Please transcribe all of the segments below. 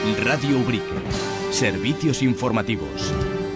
Radio Ubrique. Servicios informativos.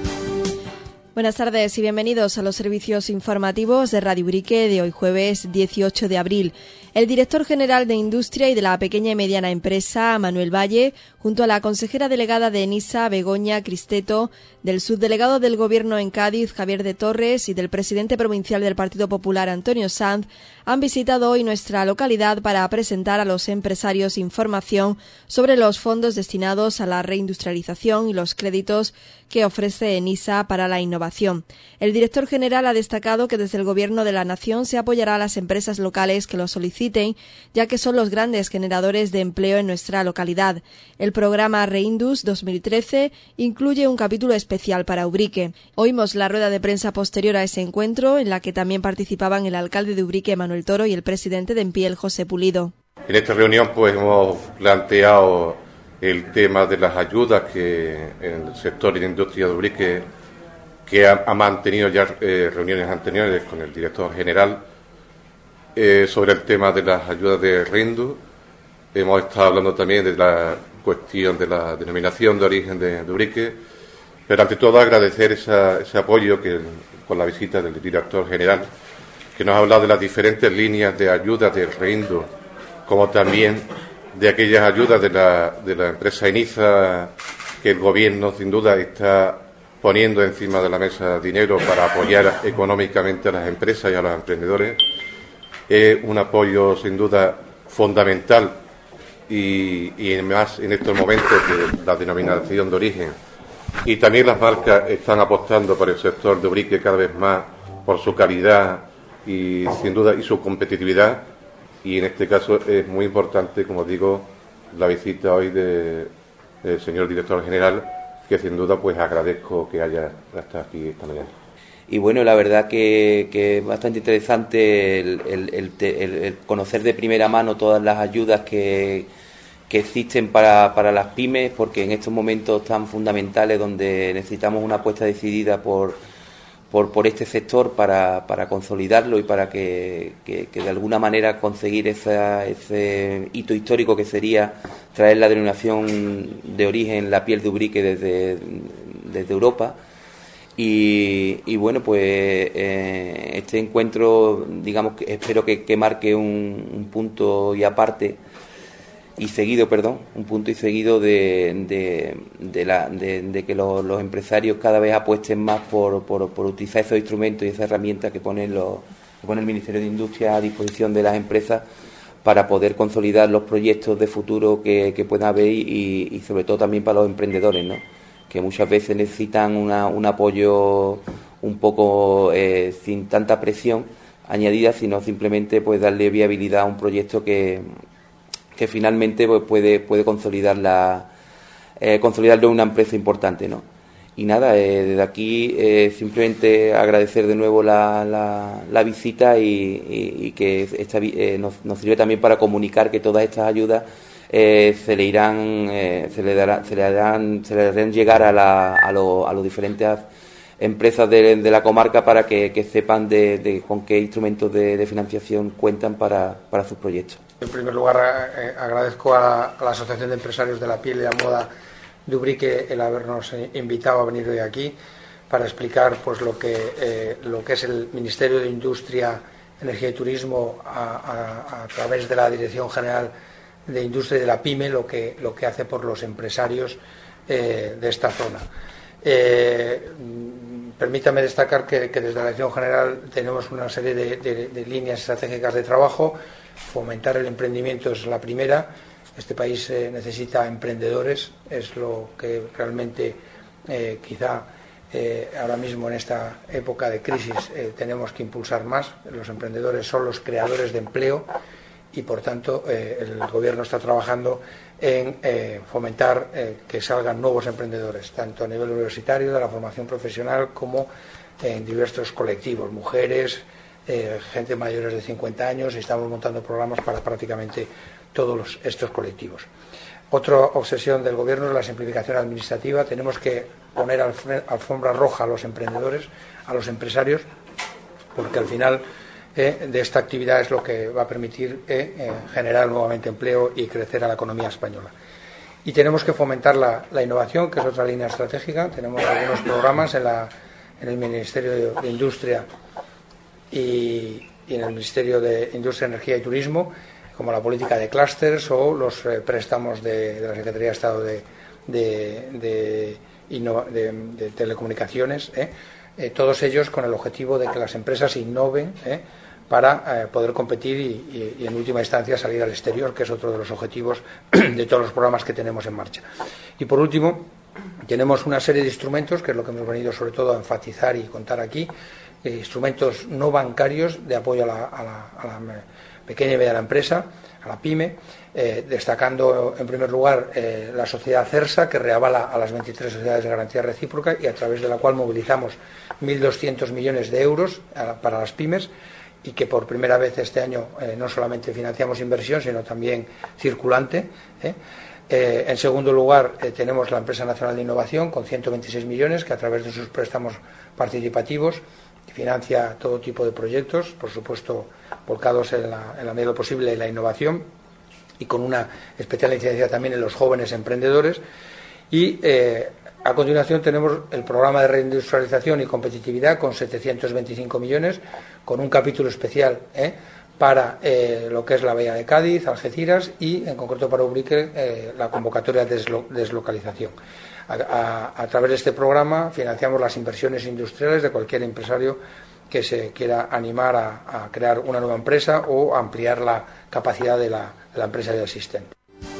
Buenas tardes y bienvenidos a los servicios informativos de Radio Ubrique de hoy jueves 18 de abril. El director general de Industria y de la Pequeña y Mediana Empresa, Manuel Valle, junto a la consejera delegada de ENISA, Begoña Cristeto, del subdelegado del Gobierno en Cádiz, Javier de Torres, y del presidente provincial del Partido Popular, Antonio Sanz, han visitado hoy nuestra localidad para presentar a los empresarios información sobre los fondos destinados a la reindustrialización y los créditos que ofrece ENISA para la innovación. El director general ha destacado que desde el Gobierno de la Nación se apoyará a las empresas locales que lo soliciten, ya que son los grandes generadores de empleo en nuestra localidad. El programa Reindus 2013 incluye un capítulo especial para Ubrique. Oímos la rueda de prensa posterior a ese encuentro, en la que también participaban el alcalde de Ubrique, Manuel Toro, y el presidente de Empiel, José Pulido. En esta reunión hemos planteado el tema de las ayudas que en el sector de industria de Ubrique, que ha mantenido ya reuniones anteriores con el director general sobre el tema de las ayudas de Reindus. Hemos estado hablando también de la cuestión de la denominación de origen de Ubrique, pero ante todo agradecer ese apoyo que con la visita del director general, que nos ha hablado de las diferentes líneas de ayuda de Reindus, como también de aquellas ayudas de la empresa ENISA, que el Gobierno sin duda está poniendo encima de la mesa dinero para apoyar económicamente a las empresas y a los emprendedores. Es un apoyo sin duda fundamental y más en estos momentos de la denominación de origen. Y también las marcas están apostando por el sector de Ubrique cada vez más, por su calidad y sin duda y su competitividad. Y en este caso es muy importante, como digo, la visita hoy del señor director general, que sin duda pues agradezco que haya estado aquí esta mañana. Y bueno, la verdad que es bastante interesante el conocer de primera mano todas las ayudas que existen para las pymes, porque en estos momentos tan fundamentales donde necesitamos una apuesta decidida por este sector para consolidarlo y para que de alguna manera conseguir ese hito histórico que sería traer la denominación de origen la piel de Ubrique desde Europa. Y bueno, pues este encuentro, digamos, que espero que marque un punto y seguido de que los empresarios cada vez apuesten más por utilizar esos instrumentos y esas herramientas que pone el Ministerio de Industria a disposición de las empresas para poder consolidar los proyectos de futuro que pueda haber y sobre todo también para los emprendedores, ¿no?, que muchas veces necesitan un apoyo un poco sin tanta presión añadida, sino simplemente pues darle viabilidad a un proyecto que finalmente pues, puede consolidarlo en una empresa importante, ¿no? Y nada, desde aquí simplemente agradecer de nuevo la visita y que nos sirve también para comunicar que todas estas ayudas se le harán llegar a los diferentes empresas de la comarca para que sepan con qué instrumentos de financiación cuentan para sus proyectos. En primer lugar, agradezco a la Asociación de Empresarios de la Piel y la Moda de Ubrique el habernos invitado a venir hoy aquí para explicar pues lo que es el Ministerio de Industria, Energía y Turismo a través de la Dirección General de Industria y de la PYME, lo que hace por los empresarios de esta zona. Permítame destacar que desde la Dirección General tenemos una serie de líneas estratégicas de trabajo. Fomentar el emprendimiento es la primera. Este país necesita emprendedores, es lo que realmente quizá ahora mismo en esta época de crisis tenemos que impulsar más. Los emprendedores son los creadores de empleo y por tanto el Gobierno está trabajando en fomentar que salgan nuevos emprendedores, tanto a nivel universitario, de la formación profesional, como en diversos colectivos, mujeres, gente mayores de 50 años, y estamos montando programas para prácticamente todos estos colectivos. Otra obsesión del Gobierno es la simplificación administrativa. Tenemos que poner alfombra roja a los emprendedores, a los empresarios, porque al final de esta actividad es lo que va a permitir generar nuevamente empleo y crecer a la economía española. Y tenemos que fomentar la innovación, que es otra línea estratégica. Tenemos algunos programas en el Ministerio de Industria y en el Ministerio de Industria, Energía y Turismo, como la política de clústeres o los préstamos de la Secretaría de Estado de Telecomunicaciones, todos ellos con el objetivo de que las empresas innoven para poder competir y en última instancia salir al exterior, que es otro de los objetivos de todos los programas que tenemos en marcha. Y por último, tenemos una serie de instrumentos, que es lo que hemos venido sobre todo a enfatizar y contar aquí, instrumentos no bancarios de apoyo a la pequeña y mediana empresa, a la PYME, destacando en primer lugar la sociedad CERSA, que reavala a las 23 sociedades de garantía recíproca y a través de la cual movilizamos 1.200 millones de euros para las pymes, y que por primera vez este año no solamente financiamos inversión, sino también circulante. En segundo lugar, tenemos la Empresa Nacional de Innovación con 126 millones, que a través de sus préstamos participativos financia todo tipo de proyectos, por supuesto volcados en la medida de lo posible en la innovación y con una especial incidencia también en los jóvenes emprendedores. Y a continuación tenemos el programa de reindustrialización y competitividad con 725 millones, con un capítulo especial para lo que es la Bahía de Cádiz, Algeciras y en concreto para Ubrique la convocatoria de deslocalización. A través de este programa financiamos las inversiones industriales de cualquier empresario que se quiera animar a crear una nueva empresa o ampliar la capacidad de la empresa ya existente.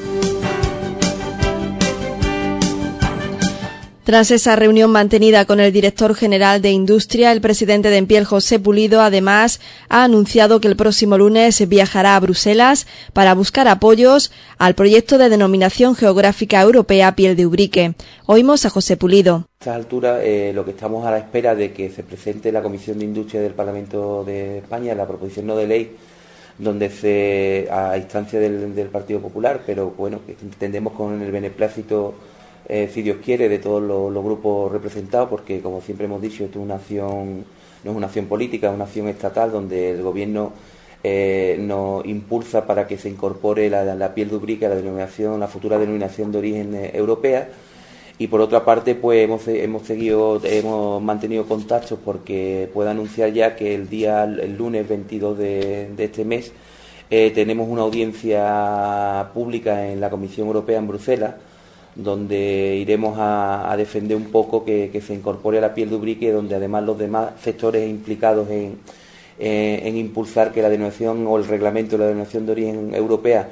Tras esa reunión mantenida con el director general de Industria, el presidente de Empiel, José Pulido, además ha anunciado que el próximo lunes viajará a Bruselas para buscar apoyos al proyecto de denominación geográfica europea Piel de Ubrique. Oímos a José Pulido. A esta altura lo que estamos a la espera de que se presente la Comisión de Industria del Parlamento de España, la proposición no de ley, donde a instancia del Partido Popular, pero bueno, que entendemos con el beneplácito, si Dios quiere, de todos los grupos representados, porque como siempre hemos dicho, esto es una acción, no es una acción política, es una acción estatal donde el gobierno nos impulsa para que se incorpore la Piel de Ubrique a la futura denominación de origen europea. Y por otra parte, pues hemos mantenido contactos porque puedo anunciar ya que el lunes 22 de este mes tenemos una audiencia pública en la Comisión Europea en Bruselas, donde iremos a defender un poco que se incorpore a la Piel de Ubrique, donde además los demás sectores implicados en impulsar que la denominación o el reglamento de la denominación de origen europea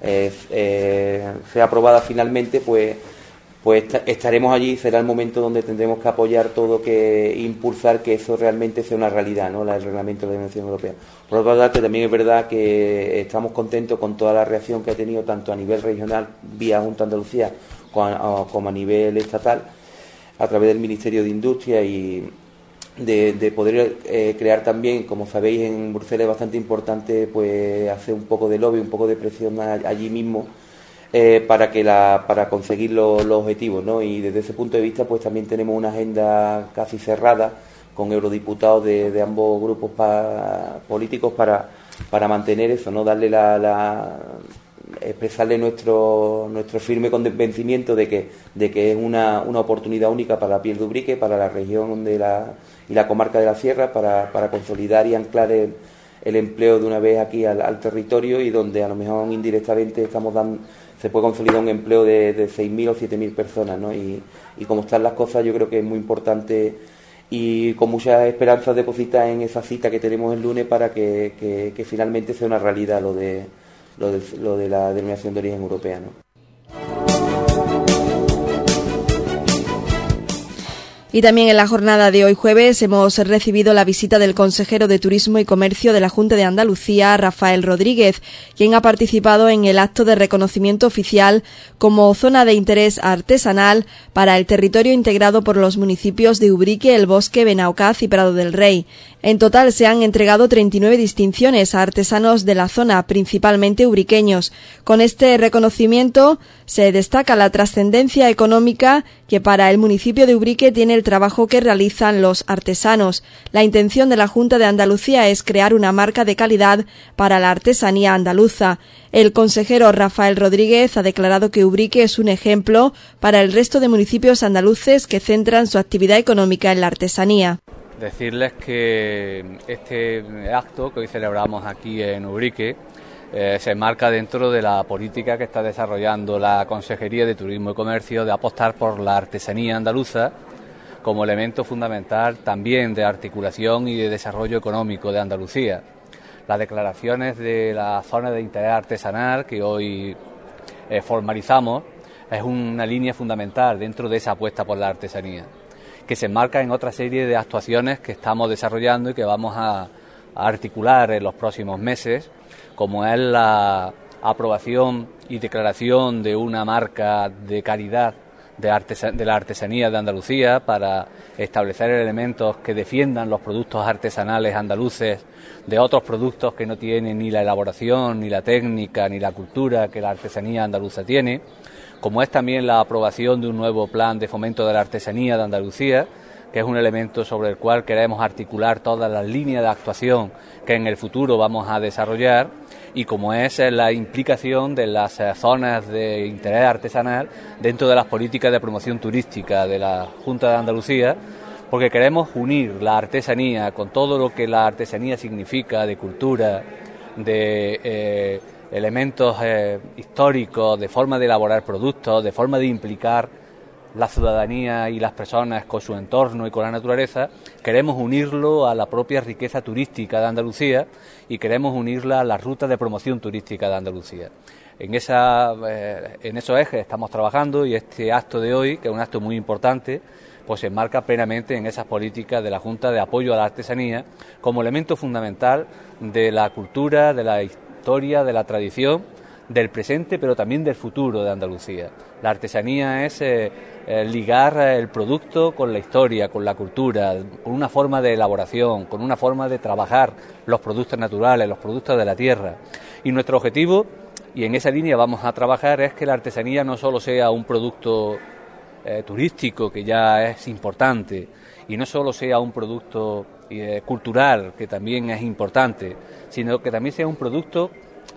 sea aprobada finalmente, pues estaremos allí. Será el momento donde tendremos que apoyar todo, que impulsar que eso realmente sea una realidad, ¿no? El reglamento de la denominación europea. Por otra parte, también es verdad que estamos contentos con toda la reacción que ha tenido tanto a nivel regional vía Junta de Andalucía como a nivel estatal a través del Ministerio de Industria, y de poder crear también, como sabéis, en Bruselas es bastante importante pues hacer un poco de lobby, un poco de presión allí mismo para conseguir los objetivos, ¿no? Y desde ese punto de vista pues también tenemos una agenda casi cerrada con eurodiputados de ambos grupos políticos para mantener eso, ¿no? Darle expresarle nuestro firme convencimiento de que es una oportunidad única para la Piel de Ubrique, para la región y la comarca de la Sierra, para consolidar y anclar el empleo de una vez aquí al territorio, y donde a lo mejor indirectamente se puede consolidar un empleo de 6.000 o 7.000 personas, ¿no? Y como están las cosas, yo creo que es muy importante, y con muchas esperanzas depositadas en esa cita que tenemos el lunes para que finalmente sea una realidad lo de la denominación de origen europea, ¿no? Y también en la jornada de hoy jueves hemos recibido la visita del consejero de Turismo y Comercio de la Junta de Andalucía, Rafael Rodríguez, quien ha participado en el acto de reconocimiento oficial como zona de interés artesanal para el territorio integrado por los municipios de Ubrique, El Bosque, Benaocaz y Prado del Rey. En total se han entregado 39 distinciones a artesanos de la zona, principalmente ubriqueños. Con este reconocimiento se destaca la trascendencia económica que para el municipio de Ubrique tiene el trabajo que realizan los artesanos. La intención de la Junta de Andalucía es crear una marca de calidad para la artesanía andaluza. El consejero Rafael Rodríguez ha declarado que Ubrique es un ejemplo para el resto de municipios andaluces que centran su actividad económica en la artesanía. Decirles que este acto que hoy celebramos aquí en Ubrique se enmarca dentro de la política que está desarrollando la Consejería de Turismo y Comercio de apostar por la artesanía andaluza como elemento fundamental también de articulación y de desarrollo económico de Andalucía. Las declaraciones de la zona de interés artesanal que hoy formalizamos es una línea fundamental dentro de esa apuesta por la artesanía, que se enmarca en otra serie de actuaciones que estamos desarrollando y que vamos a articular en los próximos meses, como es la aprobación y declaración de una marca de calidad de la artesanía de Andalucía para establecer elementos que defiendan los productos artesanales andaluces de otros productos que no tienen ni la elaboración, ni la técnica, ni la cultura que la artesanía andaluza tiene, como es también la aprobación de un nuevo plan de fomento de la artesanía de Andalucía, que es un elemento sobre el cual queremos articular todas las líneas de actuación que en el futuro vamos a desarrollar, y como es la implicación de las zonas de interés artesanal dentro de las políticas de promoción turística de la Junta de Andalucía, porque queremos unir la artesanía con todo lo que la artesanía significa de cultura, de elementos históricos, de forma de elaborar productos, de forma de implicar la ciudadanía y las personas con su entorno y con la naturaleza. Queremos unirlo a la propia riqueza turística de Andalucía y queremos unirla a las rutas de promoción turística de Andalucía. En esos ejes estamos trabajando, y este acto de hoy, que es un acto muy importante, pues se enmarca plenamente en esas políticas de la Junta de apoyo a la artesanía como elemento fundamental de la cultura, de la historia, de la tradición, del presente, pero también del futuro de Andalucía. La artesanía es ligar el producto con la historia, con la cultura, con una forma de elaboración, con una forma de trabajar los productos naturales, los productos de la tierra. Y nuestro objetivo, y en esa línea vamos a trabajar, es que la artesanía no solo sea un producto turístico, que ya es importante, y no solo sea un producto cultural, que también es importante, sino que también sea un producto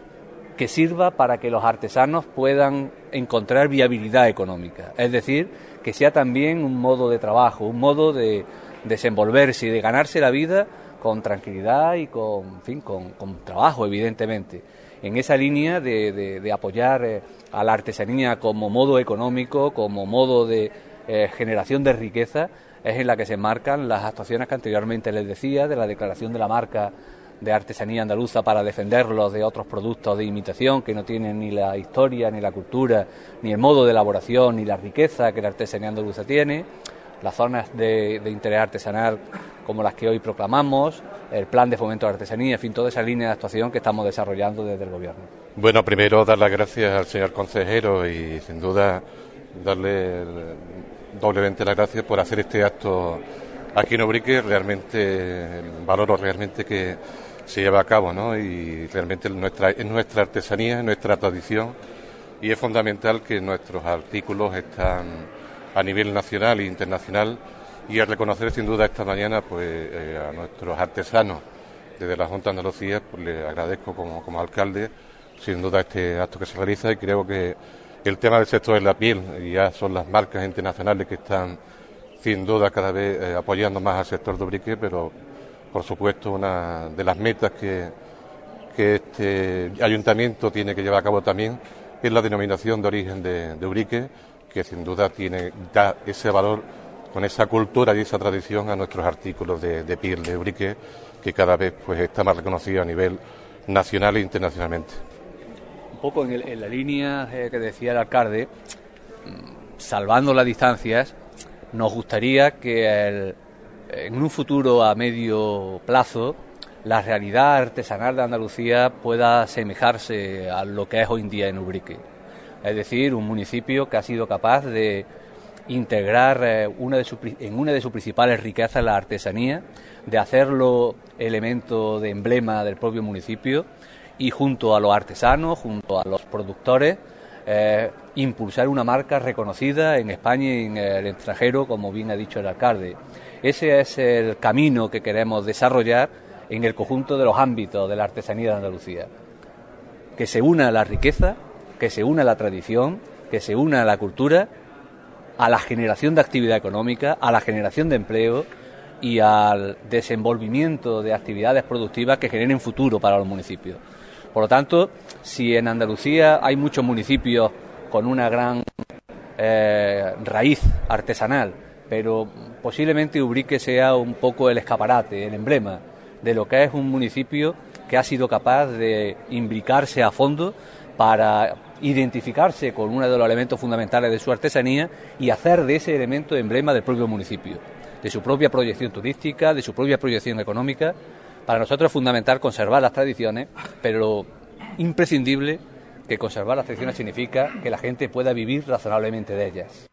que sirva para que los artesanos puedan encontrar viabilidad económica, es decir, que sea también un modo de trabajo, un modo de desenvolverse y de ganarse la vida con tranquilidad y con trabajo, evidentemente. En esa línea de apoyar a la artesanía como modo económico, como modo de generación de riqueza, es en la que se enmarcan las actuaciones que anteriormente les decía, de la declaración de la marca de artesanía andaluza para defenderlos de otros productos de imitación que no tienen ni la historia, ni la cultura, ni el modo de elaboración, ni la riqueza que la artesanía andaluza tiene, las zonas de interés artesanal como las que hoy proclamamos, el plan de fomento de la artesanía, en fin, toda esa línea de actuación que estamos desarrollando desde el Gobierno. Bueno, primero dar las gracias al señor consejero y sin duda darle doblemente las gracias por hacer este acto aquí en Ubrique. Realmente valoro realmente que se lleva a cabo, ¿no? Y realmente es nuestra artesanía, es nuestra tradición, y es fundamental que nuestros artículos están a nivel nacional e internacional, y al reconocer sin duda esta mañana pues a nuestros artesanos desde la Junta de Andalucía, pues le agradezco como alcalde sin duda este acto que se realiza, y creo que el tema del sector de la piel, y ya son las marcas internacionales que están sin duda cada vez apoyando más al sector de Ubrique, pero por supuesto una de las metas que este ayuntamiento tiene que llevar a cabo también es la denominación de origen de Ubrique, que sin duda da ese valor con esa cultura y esa tradición a nuestros artículos de piel de Ubrique, que cada vez pues está más reconocido a nivel nacional e internacionalmente. Un poco en la línea que decía el alcalde, salvando las distancias, nos gustaría que en un futuro a medio plazo la realidad artesanal de Andalucía pueda asemejarse a lo que es hoy en día en Ubrique. Es decir, un municipio que ha sido capaz de integrar en una de sus principales riquezas la artesanía, de hacerlo elemento de emblema del propio municipio y junto a los artesanos, junto a los productores, impulsar una marca reconocida en España y en el extranjero, como bien ha dicho el alcalde. Ese es el camino que queremos desarrollar en el conjunto de los ámbitos de la artesanía de Andalucía. Que se una la riqueza, que se una la tradición, que se una la cultura, a la generación de actividad económica, a la generación de empleo y al desenvolvimiento de actividades productivas que generen futuro para los municipios. Por lo tanto, si en Andalucía hay muchos municipios con una gran raíz artesanal, pero posiblemente Ubrique sea un poco el escaparate, el emblema de lo que es un municipio que ha sido capaz de imbricarse a fondo para identificarse con uno de los elementos fundamentales de su artesanía y hacer de ese elemento emblema del propio municipio, de su propia proyección turística, de su propia proyección económica. Para nosotros es fundamental conservar las tradiciones, pero imprescindible que conservar las tradiciones significa que la gente pueda vivir razonablemente de ellas.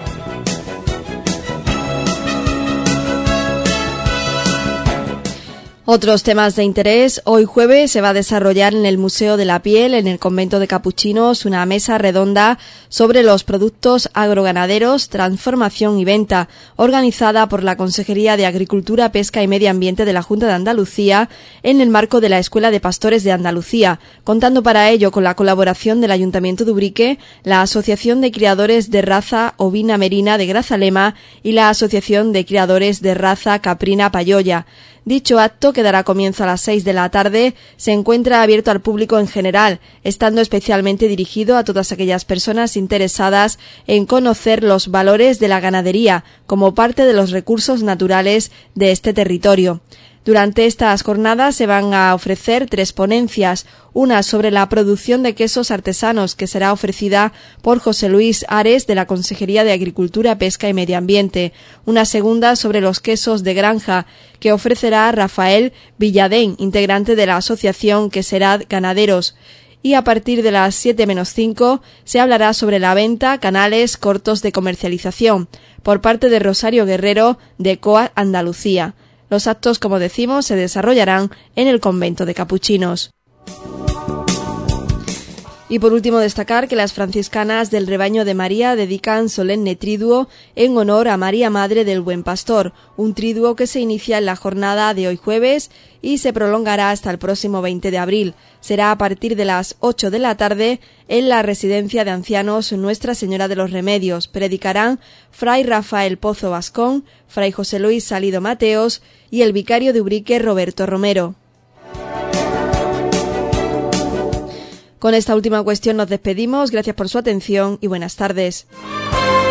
Otros temas de interés. Hoy jueves se va a desarrollar en el Museo de la Piel, en el Convento de Capuchinos, una mesa redonda sobre los productos agroganaderos, transformación y venta, organizada por la Consejería de Agricultura, Pesca y Medio Ambiente de la Junta de Andalucía en el marco de la Escuela de Pastores de Andalucía, contando para ello con la colaboración del Ayuntamiento de Ubrique, la Asociación de Criadores de Raza Ovina Merina de Grazalema y la Asociación de Criadores de Raza Caprina Payoya. Dicho acto, que dará comienzo a las 6 de la tarde, se encuentra abierto al público en general, estando especialmente dirigido a todas aquellas personas interesadas en conocer los valores de la ganadería como parte de los recursos naturales de este territorio. Durante estas jornadas se van a ofrecer 3 ponencias, una sobre la producción de quesos artesanos, que será ofrecida por José Luis Ares de la Consejería de Agricultura, Pesca y Medio Ambiente, una segunda sobre los quesos de granja, que ofrecerá Rafael Villadén, integrante de la asociación Queserat Ganaderos, y a partir de las 7:05 se hablará sobre la venta, canales cortos de comercialización, por parte de Rosario Guerrero de COA Andalucía. Los actos, como decimos, se desarrollarán en el Convento de Capuchinos. Y por último destacar que las franciscanas del Rebaño de María dedican solemne triduo en honor a María Madre del Buen Pastor, un triduo que se inicia en la jornada de hoy jueves y se prolongará hasta el próximo 20 de abril. Será a partir de las 8 de la tarde en la residencia de ancianos Nuestra Señora de los Remedios. Predicarán Fray Rafael Pozo Vascón, Fray José Luis Salido Mateos y el vicario de Ubrique Roberto Romero. Con esta última cuestión nos despedimos. Gracias por su atención y buenas tardes.